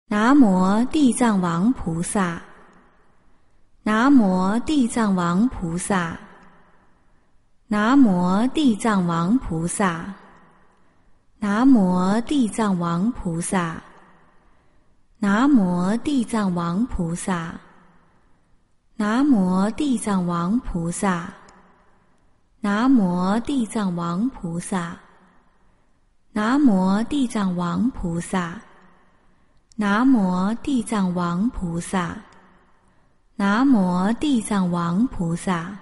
南无地藏王菩萨，南无地藏王菩萨，南无地藏王菩萨，南无地藏王菩萨，南无地藏王菩萨，南无地藏王菩萨，南无地藏王菩萨，南无地藏王菩萨，南无地藏王菩萨，南无地藏王菩萨。